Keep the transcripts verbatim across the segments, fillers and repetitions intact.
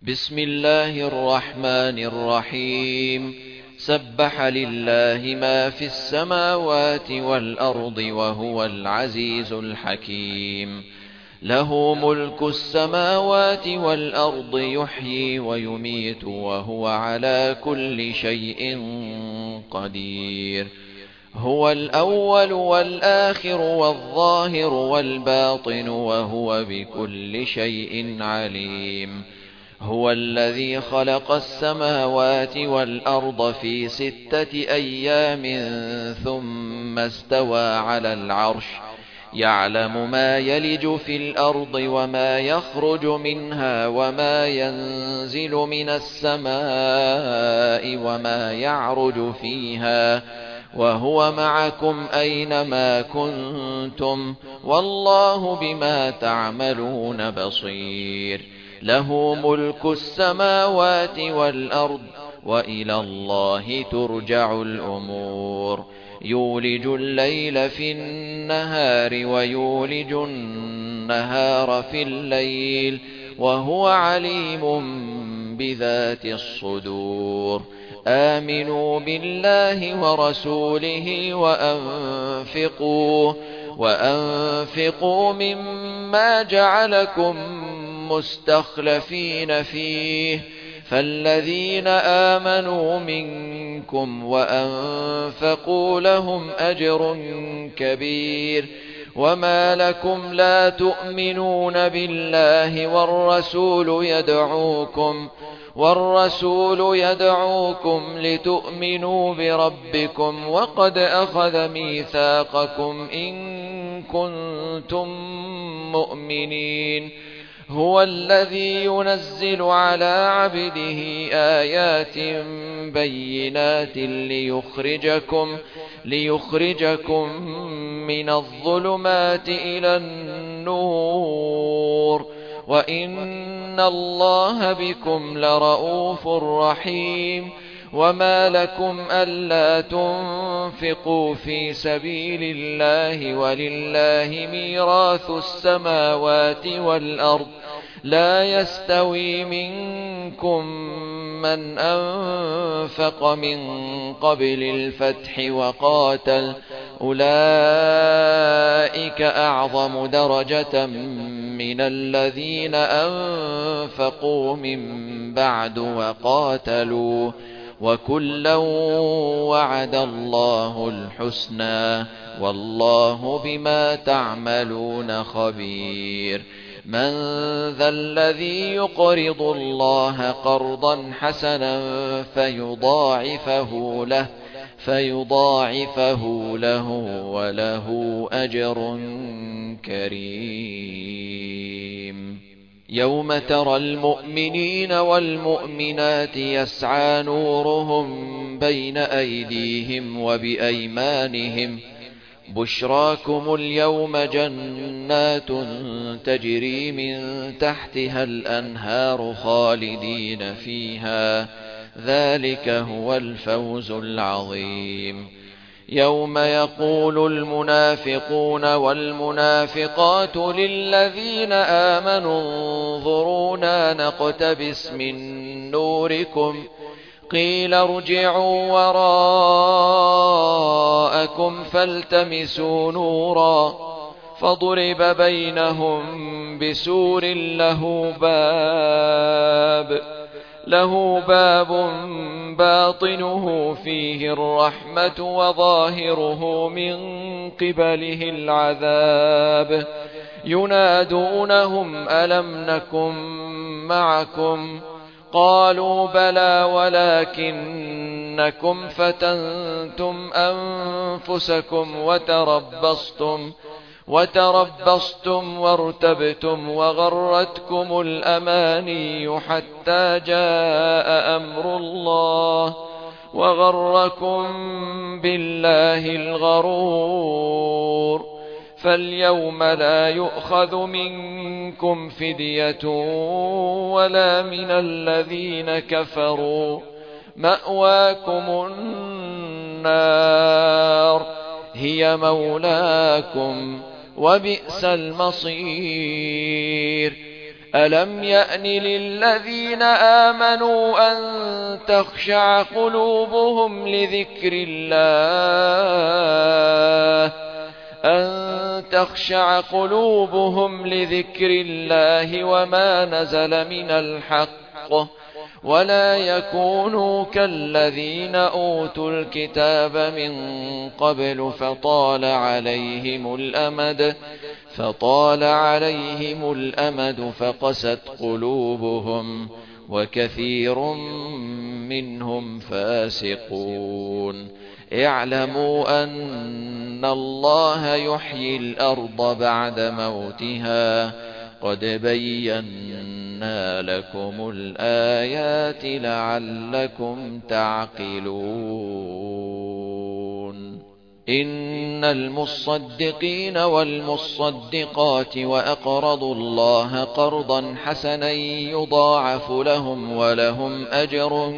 بسم الله الرحمن الرحيم. سبح لله ما في السماوات والأرض وهو العزيز الحكيم. له ملك السماوات والأرض يحيي ويميت وهو على كل شيء قدير. هو الأول والآخر والظاهر والباطن وهو بكل شيء عليم. هو الذي خلق السماوات والأرض في ستة أيام ثم استوى على العرش، يعلم ما يلج في الأرض وما يخرج منها وما ينزل من السماء وما يعرج فيها، وهو معكم أينما كنتم والله بما تعملون بصير. له ملك السماوات والأرض وإلى الله ترجع الأمور. يولج الليل في النهار ويولج النهار في الليل وهو عليم بذات الصدور. آمنوا بالله ورسوله وأنفقوا وأنفقوا مما جعلكم مستخلفين فيه، فالذين آمنوا منكم وأنفقوا لهم أجر كبير. وما لكم لا تؤمنون بالله والرسول يدعوكم والرسول يدعوكم لتؤمنوا بربكم وقد أخذ ميثاقكم إن كنتم مؤمنين. هو الذي ينزل على عبده آيات بينات ليخرجكم ليخرجكم من الظلمات إلى النور، وإن الله بكم لرءوف رحيم. وما لكم ألا تنفقوا في سبيل الله ولله ميراث السماوات والأرض، لا يستوي منكم من أنفق من قبل الفتح وقاتل، أولئك أعظم درجة من الذين أنفقوا من بعد وقاتلوا، وكلا وعد الله الحسنى والله بما تعملون خبير. من ذا الذي يقرض الله قرضا حسنا فيضاعفه له فيضاعفه له وله أجر كريم. يوم ترى المؤمنين والمؤمنات يسعى نورهم بين أيديهم وبأيمانهم، بشراكم اليوم جنات تجري من تحتها الأنهار خالدين فيها، ذلك هو الفوز العظيم. يوم يقول المنافقون والمنافقات للذين آمنوا انظرونا نقتبس من نوركم، قيل ارجعوا وراءكم فالتمسوا نورا، فضرب بينهم بسور له باب له باب باطنه فيه الرحمة وظاهره من قبله العذاب. ينادونهم ألم نكن معكم؟ قالوا بلى ولكنكم فتنتم أنفسكم وتربصتم وتربصتم وارتبتم وغرتكم الأماني حتى جاء أمر الله وغركم بالله الغرور. فاليوم لا يؤخذ منكم فدية ولا من الذين كفروا، مأواكم النار هي مولاكم وبئس المصير. ألم يأن للذين آمنوا أن تخشع قلوبهم لذكر الله أن تخشع قلوبهم لذكر الله وما نزل من الحق ولا يكونوا كالذين أوتوا الكتاب من قبل فطال عليهم الأمد فطال عليهم الأمد فقست قلوبهم وكثير منهم فاسقون اعلموا أن الله يحيي الأرض بعد موتها قد بينا لكم الآيات لعلكم تعقلون إن المصدقين والمصدقات وأقرضوا الله قرضا حسنا يضاعف لهم ولهم أجر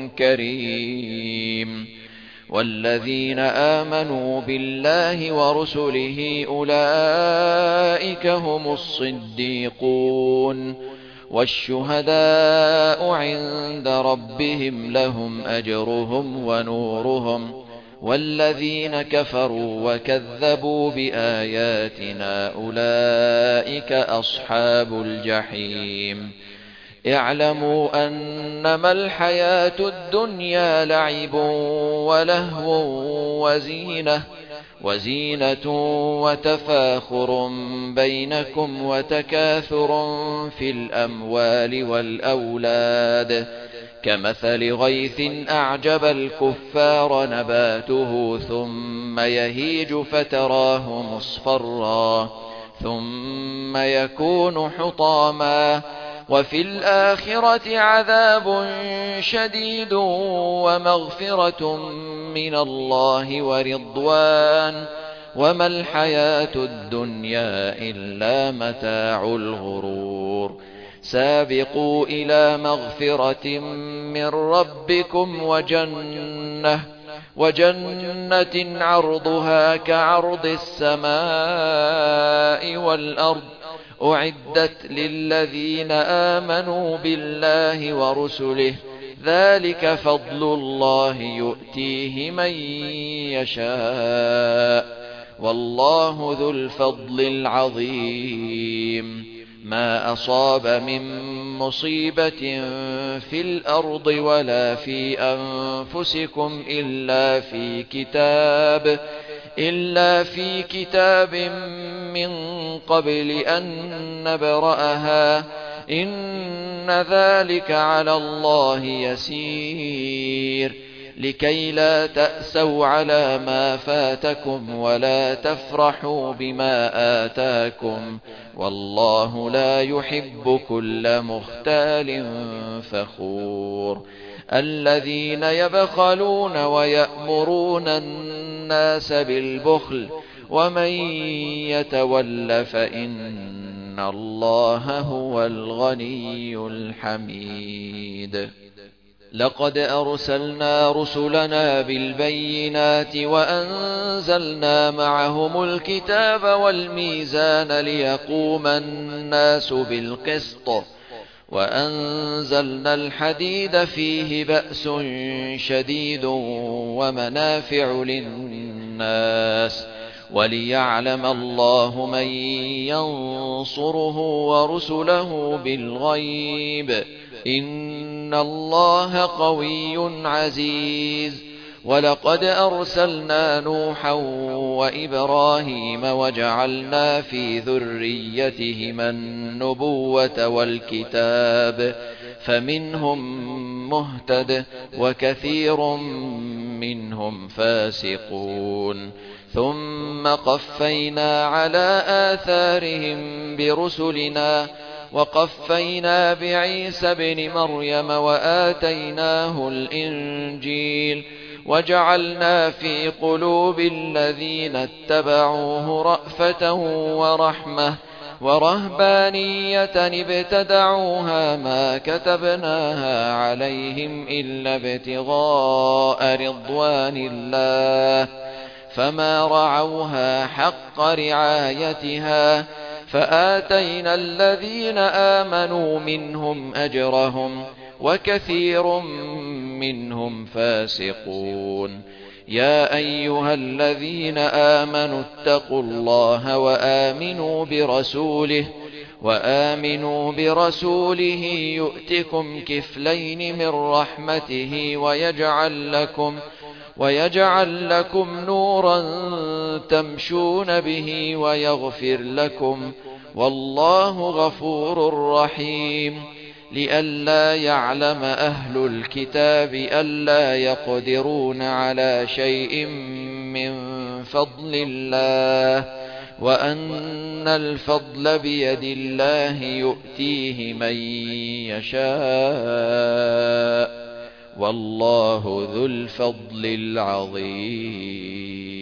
كريم والذين آمنوا بالله ورسله أولئك هم الصديقون والشهداء عند ربهم لهم أجرهم ونورهم والذين كفروا وكذبوا بآياتنا أولئك أصحاب الجحيم اعلموا أنما الحياة الدنيا لعب ولهو وزينة وزينة وتفاخر بينكم وتكاثر في الأموال والأولاد كمثل غيث أعجب الكفار نباته ثم يهيج فتراه مصفرا ثم يكون حطاما وفي الآخرة عذاب شديد ومغفرة من الله ورضوان وما الحياة الدنيا إلا متاع الغرور سابقوا إلى مغفرة من ربكم وجنة وجنة عرضها كعرض السماء والأرض أعدت للذين آمنوا بالله ورسله ذلك فضل الله يؤتيه من يشاء والله ذو الفضل العظيم ما أصاب من مصيبة في الأرض ولا في أنفسكم إلا في كتاب إلا في كتاب من قبل أن نبرأها إن ذلك على الله يسير لكي لا تأسوا على ما فاتكم ولا تفرحوا بما آتاكم والله لا يحب كل مختال فخور الذين يبخلون ويأمرون الناس بالبخل ومن يتول فإن الله هو الغني الحميد لقد أرسلنا رسلنا بالبينات وأنزلنا معهم الكتاب والميزان ليقوم الناس بالقسط وأنزلنا الحديد فيه بأس شديد ومنافع للناس وليعلم الله من ينصره ورسله بالغيب إن الله قوي عزيز ولقد أرسلنا نوحا وإبراهيم وجعلنا في ذريتهما النبوة والكتاب فمنهم مهتد وكثير منهم فاسقون ثم قفينا على آثارهم برسلنا وقفينا بعيسى ابن مريم وآتيناه الإنجيل وجعلنا في قلوب الذين اتبعوه رأفة ورحمة ورهبانية ابتدعوها ما كتبناها عليهم إلا ابتغاء رضوان الله فما رعوها حق رعايتها فآتينا الذين آمنوا منهم أجرهم وكثير منهم فاسقون. يا أيها الذين آمنوا اتقوا الله وآمنوا برسوله وآمنوا برسوله يؤتكم كفلين من رحمته ويجعل لكم ويجعل لكم نورا تمشون به ويغفر لكم والله غفور رحيم. لئلا يعلم أهل الكتاب ألا يقدرون على شيء من فضل الله وأن الفضل بيد الله يؤتيه من يشاء والله ذو الفضل العظيم.